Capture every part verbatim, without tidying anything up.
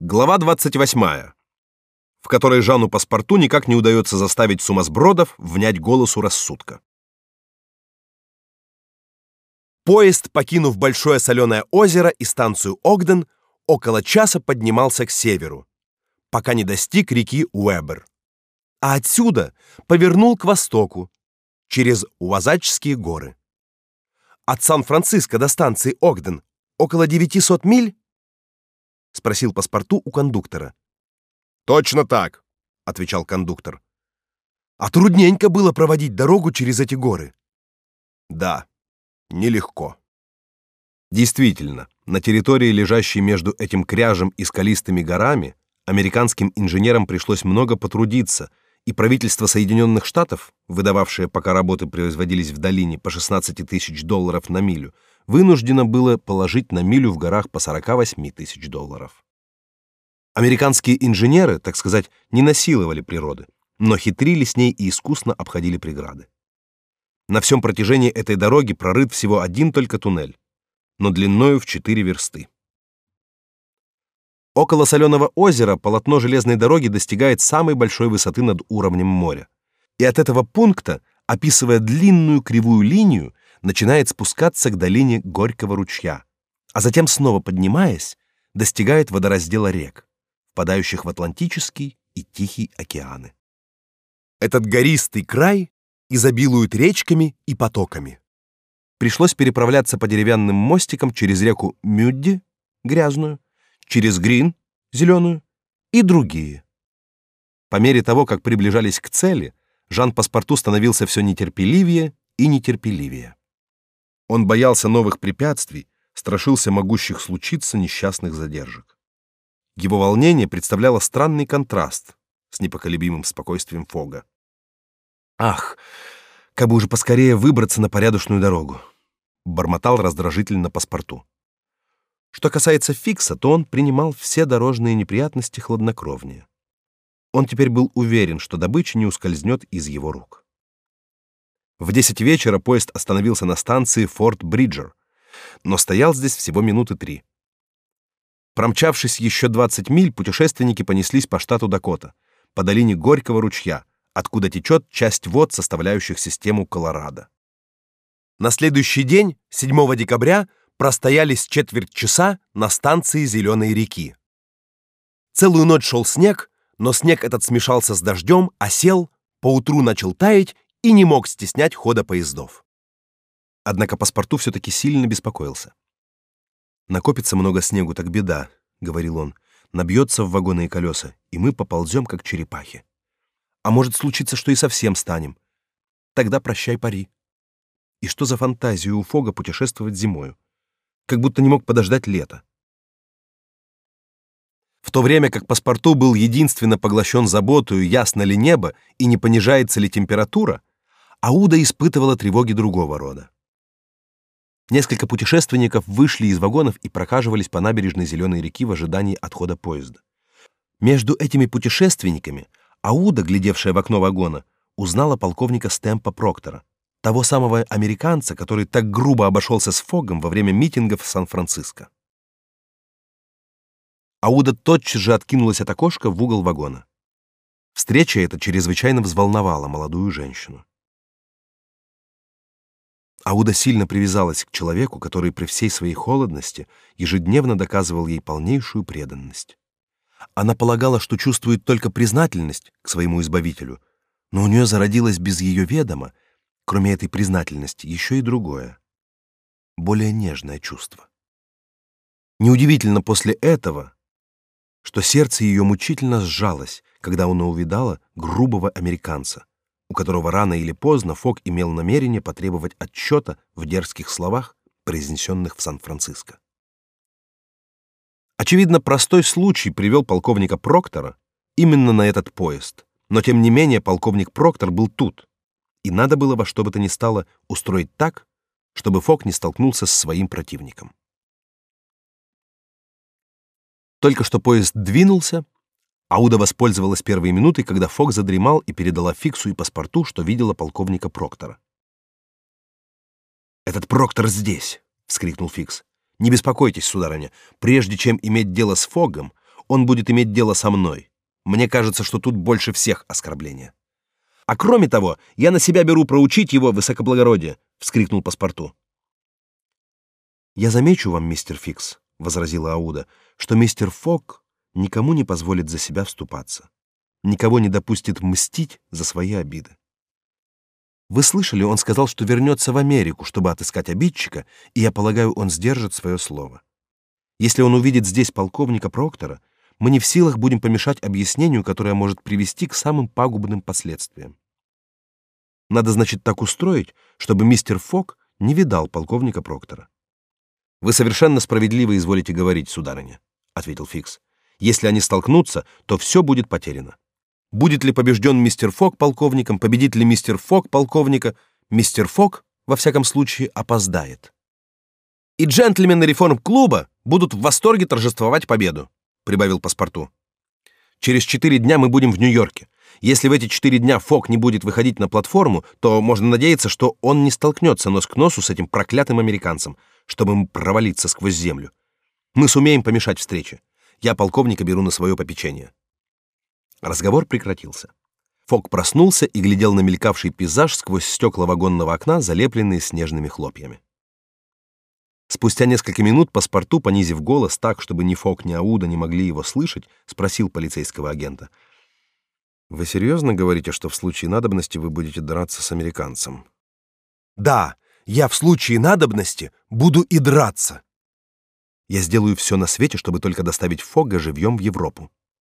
Глава двадцать восьмая, в которой Жану Паспорту никак не удается заставить сумасбродов внять голосу рассудка. Поезд, покинув Большое Соленое озеро и станцию Огден, около часа поднимался к северу, пока не достиг реки Уэбер, а отсюда повернул к востоку, через Уазачские горы. От Сан-Франциско до станции Огден около девятисот миль? Спросил Паспорту у кондуктора. Точно так, отвечал кондуктор. А трудненько было проводить дорогу через эти горы. Да, нелегко. Действительно, на территории, лежащей между этим кряжем и скалистыми горами, американским инженерам пришлось много потрудиться, и правительство Соединенных Штатов, выдававшее, пока работы производились в долине, по шестнадцать тысяч долларов на милю, вынуждено было положить на милю в горах по сорок восемь тысяч долларов. Американские инженеры, так сказать, не насиловали природы, но хитрили с ней и искусно обходили преграды. На всем протяжении этой дороги прорыт всего один только туннель, но длиною в четыре версты. Около Соленого озера полотно железной дороги достигает самой большой высоты над уровнем моря, и от этого пункта, описывая длинную кривую линию, начинает спускаться к долине Горького ручья, а затем, снова поднимаясь, достигает водораздела рек, впадающих в Атлантический и Тихий океаны. Этот гористый край изобилует речками и потоками. Пришлось переправляться по деревянным мостикам через реку Мюдди, грязную, через Грин, зеленую, и другие. По мере того, как приближались к цели, Жан Паспорту становился все нетерпеливее и нетерпеливее. Он боялся новых препятствий, страшился могущих случиться несчастных задержек. Его волнение представляло странный контраст с непоколебимым спокойствием Фога. «Ах, как бы уже поскорее выбраться на порядочную дорогу!» — бормотал раздражительно Паспорту. Что касается Фикса, то он принимал все дорожные неприятности хладнокровнее. Он теперь был уверен, что добыча не ускользнет из его рук. В десять вечера поезд остановился на станции Форт Бриджер, но стоял здесь всего минуты три. Промчавшись еще двадцать миль, путешественники понеслись по штату Дакота, по долине Горького ручья, откуда течет часть вод, составляющих систему Колорадо. На следующий день, седьмого декабря, простояли с четверть часа на станции Зеленой реки. Целую ночь шел снег, но снег этот смешался с дождем, осел, поутру начал таять и не мог стеснять хода поездов. Однако Паспорту все-таки сильно беспокоился. «Накопится много снегу, так беда», — говорил он, — «набьется в вагоны и колеса, и мы поползем, как черепахи. А может случиться, что и совсем станем. Тогда прощай пари». И что за фантазия у Фога путешествовать зимою? Как будто не мог подождать лета. В то время как Паспорту был единственно поглощен заботою, ясно ли небо и не понижается ли температура, Ауда испытывала тревоги другого рода. Несколько путешественников вышли из вагонов и прохаживались по набережной Зеленой реки в ожидании отхода поезда. Между этими путешественниками Ауда, глядевшая в окно вагона, узнала полковника Стэмпа Проктора, того самого американца, который так грубо обошелся с Фогом во время митингов в Сан-Франциско. Ауда тотчас же откинулась от окошка в угол вагона. Встреча эта чрезвычайно взволновала молодую женщину. Ауда сильно привязалась к человеку, который при всей своей холодности ежедневно доказывал ей полнейшую преданность. Она полагала, что чувствует только признательность к своему избавителю, но у нее зародилось без ее ведома, кроме этой признательности, еще и другое, более нежное чувство. Неудивительно после этого, что сердце ее мучительно сжалось, когда она увидала грубого американца, у которого рано или поздно Фог имел намерение потребовать отчета в дерзких словах, произнесенных в Сан-Франциско. Очевидно, простой случай привел полковника Проктора именно на этот поезд, но тем не менее полковник Проктор был тут, и надо было во что бы то ни стало устроить так, чтобы Фог не столкнулся с своим противником. Только что поезд двинулся, Ауда воспользовалась первой минутой, когда Фог задремал, и передала Фиксу и Паспорту, что видела полковника Проктора. «Этот Проктор здесь!» — вскрикнул Фикс. «Не беспокойтесь, сударыня, прежде чем иметь дело с Фогом, он будет иметь дело со мной. Мне кажется, что тут больше всех оскорбления. А кроме того, я на себя беру проучить его высокоблагородие, вскрикнул паспорту. Я замечу вам, мистер Фикс, возразила Ауда, что мистер Фок никому не позволит за себя вступаться, никого не допустит мстить за свои обиды. Вы слышали, он сказал, что вернется в Америку, чтобы отыскать обидчика, и я полагаю, он сдержит свое слово. Если он увидит здесь полковника Проктора, мы не в силах будем помешать объяснению, которое может привести к самым пагубным последствиям. Надо, значит, так устроить, чтобы мистер Фок не видал полковника Проктора. Вы совершенно справедливо изволите говорить, сударыня, ответил Фикс. Если они столкнутся, то все будет потеряно. Будет ли побежден мистер Фок полковником, победит ли мистер Фок полковника, мистер Фок, во всяком случае, опоздает. И джентльмены реформ-клуба будут в восторге торжествовать победу, прибавил паспорту. Через четыре дня мы будем в Нью-Йорке. Если в эти четыре дня Фок не будет выходить на платформу, то можно надеяться, что он не столкнется нос к носу с этим проклятым американцем, чтобы ему провалиться сквозь землю. Мы сумеем помешать встрече. Я полковника беру на свое попечение. Разговор прекратился. Фок проснулся и глядел на мелькавший пейзаж сквозь стекла вагонного окна, залепленные снежными хлопьями. Спустя несколько минут паспорту, понизив голос так, чтобы ни Фок, ни Ауда не могли его слышать, спросил полицейского агента: «Вы серьезно говорите, что в случае надобности вы будете драться с американцем?» «Да, я в случае надобности буду и драться. Я сделаю все на свете, чтобы только доставить Фога живьем в Европу».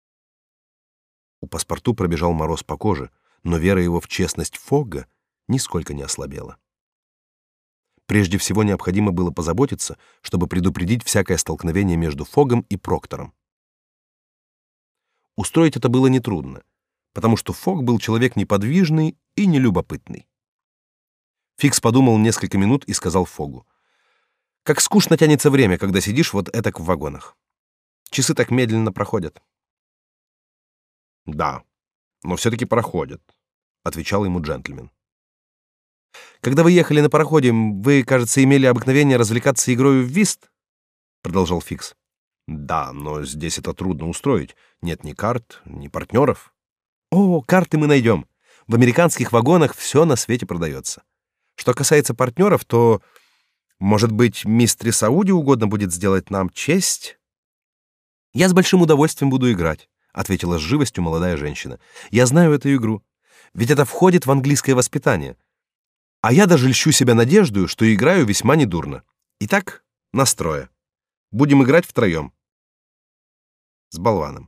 У паспорту пробежал мороз по коже, но вера его в честность Фога нисколько не ослабела. Прежде всего необходимо было позаботиться, чтобы предупредить всякое столкновение между Фогом и Проктором. Устроить это было нетрудно, потому что Фог был человек неподвижный и нелюбопытный. Фикс подумал несколько минут и сказал Фогу: «Как скучно тянется время, когда сидишь вот этак в вагонах. Часы так медленно проходят». «Да, но все-таки проходят», — отвечал ему джентльмен. «Когда вы ехали на пароходе, вы, кажется, имели обыкновение развлекаться игрой в вист?» — продолжал Фикс. «Да, но здесь это трудно устроить. Нет ни карт, ни партнеров». «О, карты мы найдем. В американских вагонах все на свете продается. Что касается партнеров, то, может быть, мистерис Ауди угодно будет сделать нам честь?» «Я с большим удовольствием буду играть», — ответила с живостью молодая женщина. «Я знаю эту игру. Ведь это входит в английское воспитание. А я даже льщу себя надеждою, что играю весьма недурно. Итак, настрое. Будем играть втроем. С болваном».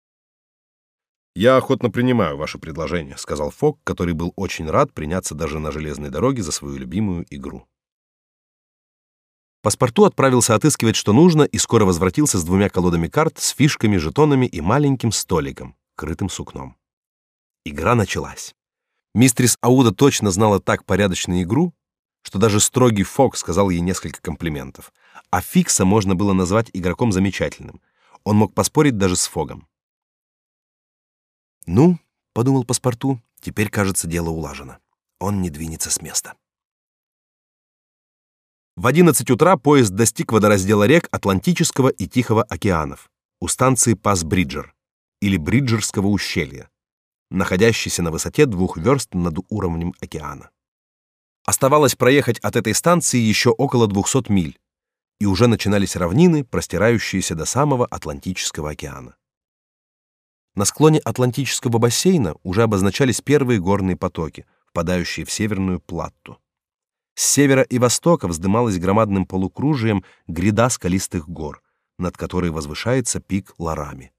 «Я охотно принимаю ваше предложение», — сказал Фок, который был очень рад приняться даже на железной дороге за свою любимую игру. Паспорту отправился отыскивать, что нужно, и скоро возвратился с двумя колодами карт, с фишками, жетонами и маленьким столиком, крытым сукном. Игра началась. Мистерис Ауда точно знала так порядочную игру, что даже строгий Фок сказал ей несколько комплиментов. А Фикса можно было назвать игроком замечательным. Он мог поспорить даже с Фогом. «Ну, — подумал паспорту, — теперь, кажется, дело улажено. Он не двинется с места». В одиннадцать утра поезд достиг водораздела рек Атлантического и Тихого океанов у станции Пас-Бриджер или Бриджерского ущелья, находящейся на высоте двух верст над уровнем океана. Оставалось проехать от этой станции еще около двухсот миль, и уже начинались равнины, простирающиеся до самого Атлантического океана. На склоне Атлантического бассейна уже обозначались первые горные потоки, впадающие в Северную Платту. С севера и востока вздымалась громадным полукружием гряда скалистых гор, над которой возвышается пик Ларами.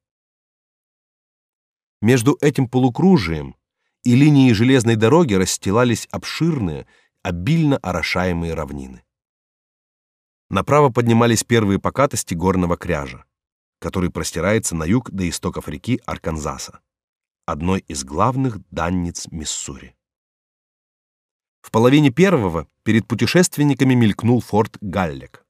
Между этим полукружием и линией железной дороги расстилались обширные, обильно орошаемые равнины. Направо поднимались первые покатости горного кряжа, который простирается на юг до истоков реки Арканзаса, одной из главных данниц Миссури. В половине первого перед путешественниками мелькнул форт Галлек.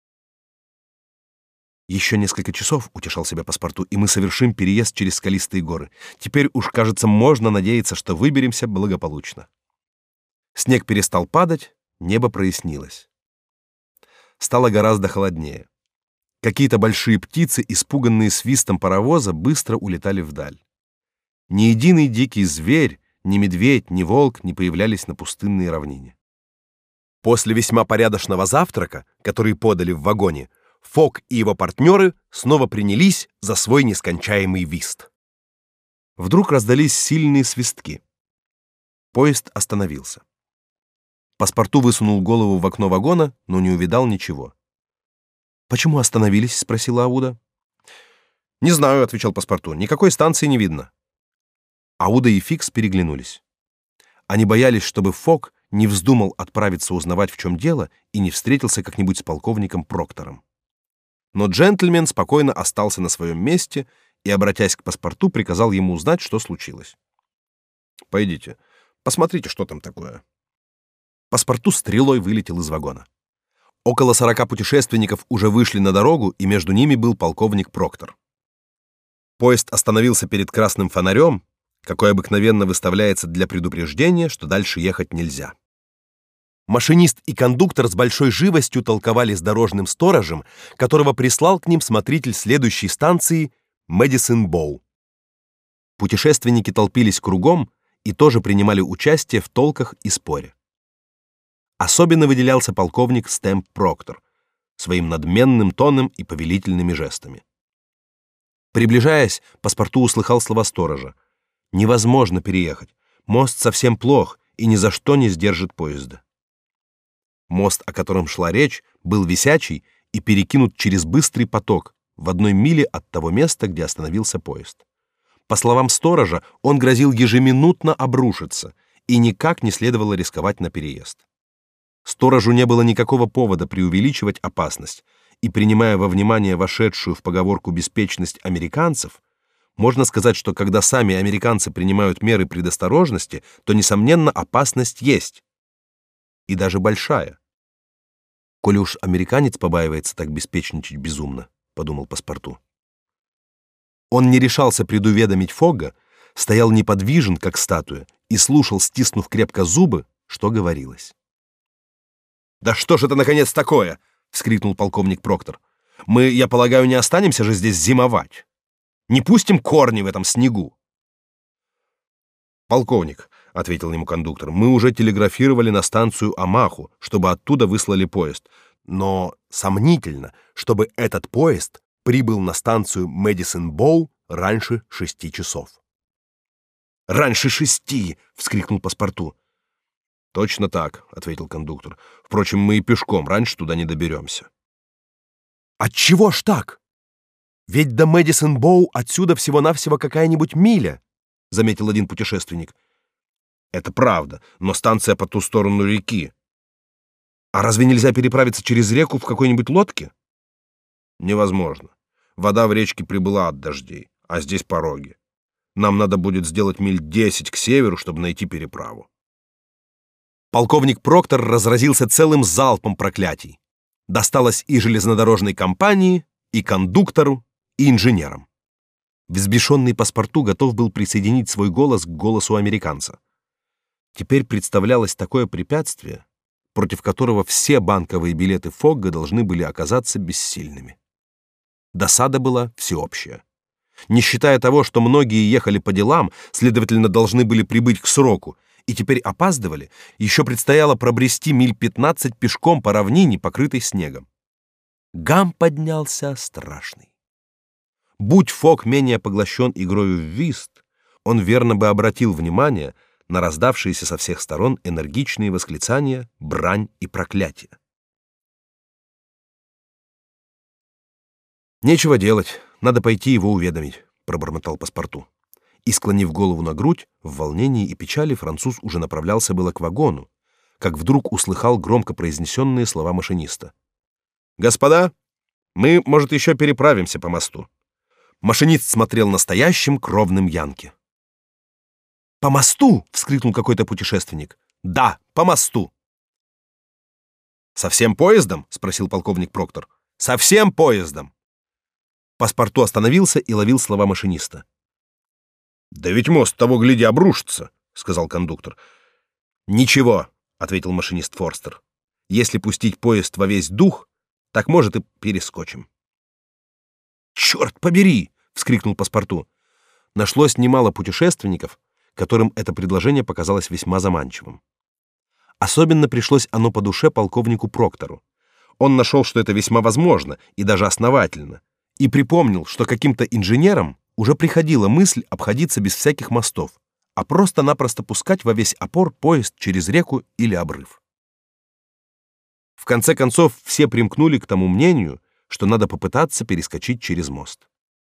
«Еще несколько часов, — утешал себя паспорту, — и мы совершим переезд через скалистые горы. Теперь уж, кажется, можно надеяться, что выберемся благополучно». Снег перестал падать, небо прояснилось. Стало гораздо холоднее. Какие-то большие птицы, испуганные свистом паровоза, быстро улетали вдаль. Ни единый дикий зверь, ни медведь, ни волк не появлялись на пустынной равнине. После весьма порядочного завтрака, который подали в вагоне, Фок и его партнеры снова принялись за свой нескончаемый вист. Вдруг раздались сильные свистки. Поезд остановился. Паспорту высунул голову в окно вагона, но не увидал ничего. «Почему остановились?» — спросила Ауда. «Не знаю», — отвечал Паспорту. «Никакой станции не видно». Ауда и Фикс переглянулись. Они боялись, чтобы Фок не вздумал отправиться узнавать, в чем дело, и не встретился как-нибудь с полковником Проктором. Но джентльмен спокойно остался на своем месте и, обратясь к Паспорту, приказал ему узнать, что случилось. «Пойдите, посмотрите, что там такое». Паспорту стрелой вылетел из вагона. Около сорока путешественников уже вышли на дорогу, и между ними был полковник Проктор. Поезд остановился перед красным фонарем, какой обыкновенно выставляется для предупреждения, что дальше ехать нельзя. Машинист и кондуктор с большой живостью толковали с дорожным сторожем, которого прислал к ним смотритель следующей станции Мэдисон Боу. Путешественники толпились кругом и тоже принимали участие в толках и споре. Особенно выделялся полковник Стэмп Проктор своим надменным тоном и повелительными жестами. Приближаясь, Паспорту услыхал слова сторожа: «Невозможно переехать. Мост совсем плох и ни за что не сдержит поезда». Мост, о котором шла речь, был висячий и перекинут через быстрый поток в одной миле от того места, где остановился поезд. По словам сторожа, он грозил ежеминутно обрушиться, и никак не следовало рисковать на переезд. Сторожу не было никакого повода преувеличивать опасность, и, принимая во внимание вошедшую в поговорку беспечность американцев, можно сказать, что когда сами американцы принимают меры предосторожности, то, несомненно, опасность есть. И даже большая. «Коли уж американец побаивается так беспечничать безумно», — подумал Паспорту. Он не решался предуведомить Фогга, стоял неподвижен, как статуя, и слушал, стиснув крепко зубы, что говорилось. «Да что ж это, наконец, такое?» — вскрикнул полковник Проктор. «Мы, я полагаю, не останемся же здесь зимовать. Не пустим корни в этом снегу». «Полковник», — ответил ему кондуктор, — «мы уже телеграфировали на станцию Амаху, чтобы оттуда выслали поезд. Но сомнительно, чтобы этот поезд прибыл на станцию Мэдисон Боу раньше шести часов». «Раньше шести!» — вскрикнул Паспорту. «Точно так», — ответил кондуктор. «Впрочем, мы и пешком раньше туда не доберемся». «Отчего ж так? Ведь до Мэдисон Боу отсюда всего-навсего какая-нибудь миля», — заметил один путешественник. «Это правда, но станция по ту сторону реки». «А разве нельзя переправиться через реку в какой-нибудь лодке?» «Невозможно. Вода в речке прибыла от дождей, а здесь пороги. Нам надо будет сделать миль десять к северу, чтобы найти переправу». Полковник Проктор разразился целым залпом проклятий. Досталось и железнодорожной компании, и кондуктору, и инженерам. Взбешенный Паспорту готов был присоединить свой голос к голосу американца. Теперь представлялось такое препятствие, против которого все банковые билеты Фогга должны были оказаться бессильными. Досада была всеобщая. Не считая того, что многие ехали по делам, следовательно, должны были прибыть к сроку, и теперь опаздывали, еще предстояло пробрести миль пятнадцать пешком по равнине, покрытой снегом. Гам поднялся страшный. Будь Фок менее поглощен игрою в вист, он верно бы обратил внимание на раздавшиеся со всех сторон энергичные восклицания, брань и проклятия. «Нечего делать, надо пойти его уведомить», — пробормотал Паспорту. И, склонив голову на грудь, в волнении и печали француз уже направлялся было к вагону, как вдруг услыхал громко произнесенные слова машиниста. «Господа, мы, может, еще переправимся по мосту». Машинист смотрел настоящим кровным янки. «По мосту!» — вскрикнул какой-то путешественник. «Да, по мосту!» «Со всем поездом?» — спросил полковник Проктор. «Со всем поездом!» Паспорту остановился и ловил слова машиниста. «Да ведь мост того, гляди, обрушится», — сказал кондуктор. «Ничего», — ответил машинист Форстер. «Если пустить поезд во весь дух, так, может, и перескочим». «Черт побери!» — вскрикнул паспорту. Нашлось немало путешественников, которым это предложение показалось весьма заманчивым. Особенно пришлось оно по душе полковнику Проктору. Он нашел, что это весьма возможно и даже основательно, и припомнил, что каким-то инженерам уже приходила мысль обходиться без всяких мостов, а просто-напросто пускать во весь опор поезд через реку или обрыв. В конце концов, все примкнули к тому мнению, что надо попытаться перескочить через мост.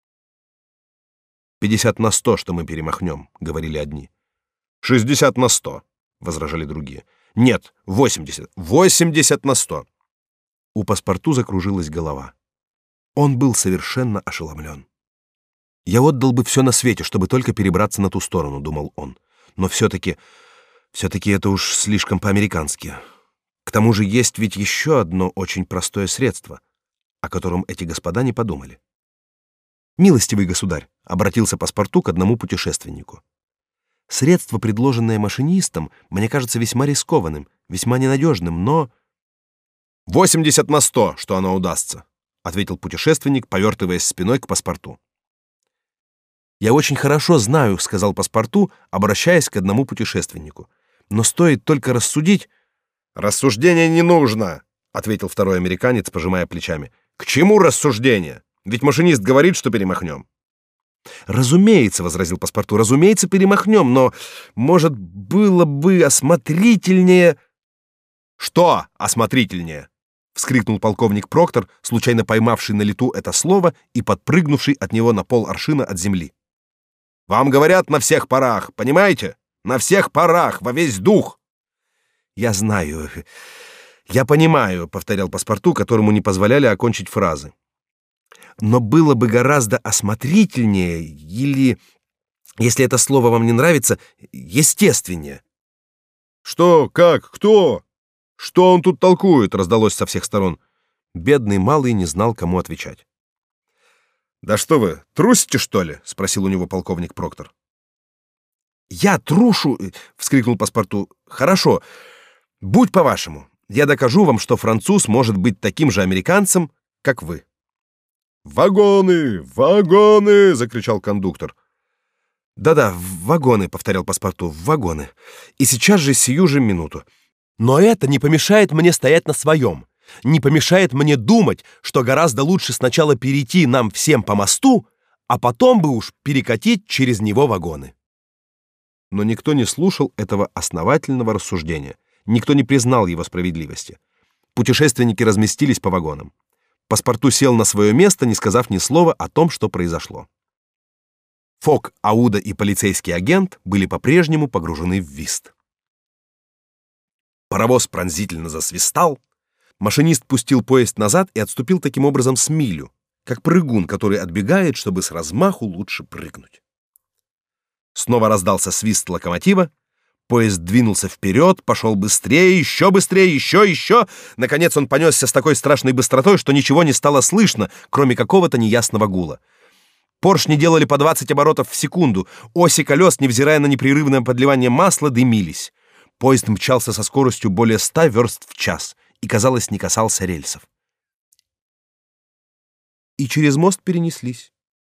«Пятьдесят на сто, что мы перемахнем», — говорили одни. «Шестьдесят на сто», — возражали другие. «Нет, восемьдесят, восемьдесят на сто». У паспорту закружилась голова. Он был совершенно ошеломлен. «Я отдал бы все на свете, чтобы только перебраться на ту сторону», — думал он. «Но все-таки, все-таки это уж слишком по-американски. К тому же есть ведь еще одно очень простое средство, о котором эти господа не подумали». «Милостивый государь», — обратился паспорту к одному путешественнику. «Средство, предложенное машинистом, мне кажется весьма рискованным, весьма ненадежным, но...» «Восемьдесят на сто, что оно удастся», — ответил путешественник, повертываясь спиной к паспорту. «Я очень хорошо знаю», — сказал паспорту, обращаясь к одному путешественнику. «Но стоит только рассудить...» «Рассуждения не нужно», — ответил второй американец, пожимая плечами. «К чему рассуждения? Ведь машинист говорит, что перемахнем». «Разумеется», — возразил паспорту, — «разумеется, перемахнем, но, может, было бы осмотрительнее...» «Что осмотрительнее?» — вскрикнул полковник Проктор, случайно поймавший на лету это слово и подпрыгнувший от него на пол аршина от земли. «Вам говорят на всех парах, понимаете? На всех парах, во весь дух!» «Я знаю, я понимаю», — повторял паспорту, которому не позволяли окончить фразы. «Но было бы гораздо осмотрительнее или, если это слово вам не нравится, естественнее». «Что? Как? Кто? Что он тут толкует?» — раздалось со всех сторон. Бедный малый не знал, кому отвечать. «Да что вы, трусите, что ли?» — спросил у него полковник Проктор. «Я трушу!» — вскрикнул паспорту. «Хорошо, будь по-вашему. Я докажу вам, что француз может быть таким же американцем, как вы». «Вагоны! Вагоны!» — закричал кондуктор. «Да-да, вагоны», — повторял паспорту, — «вагоны. И сейчас же, сию же минуту. Но это не помешает мне стоять на своем, не помешает мне думать, что гораздо лучше сначала перейти нам всем по мосту, а потом бы уж перекатить через него вагоны». Но никто не слушал этого основательного рассуждения, никто не признал его справедливости. Путешественники разместились по вагонам. Паспорту сел на свое место, не сказав ни слова о том, что произошло. Фок, Ауда и полицейский агент были по-прежнему погружены в вист. Паровоз пронзительно засвистал. Машинист пустил поезд назад и отступил таким образом с милю, как прыгун, который отбегает, чтобы с размаху лучше прыгнуть. Снова раздался свист локомотива. Поезд двинулся вперед, пошел быстрее, еще быстрее, еще, еще. Наконец он понесся с такой страшной быстротой, что ничего не стало слышно, кроме какого-то неясного гула. Поршни делали по двадцать оборотов в секунду. Оси колес, невзирая на непрерывное подливание масла, дымились. Поезд мчался со скоростью более ста верст в час и, казалось, не касался рельсов. И через мост перенеслись.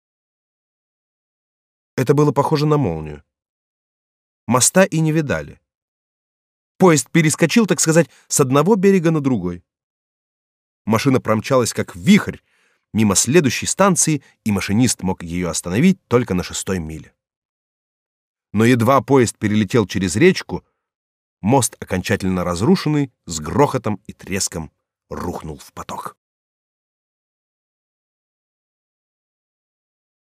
Это было похоже на молнию. Моста и не видали. Поезд перескочил, так сказать, с одного берега на другой. Машина промчалась как вихрь мимо следующей станции, и машинист мог ее остановить только на шестой миле. Но едва поезд перелетел через речку, мост, окончательно разрушенный, с грохотом и треском рухнул в поток.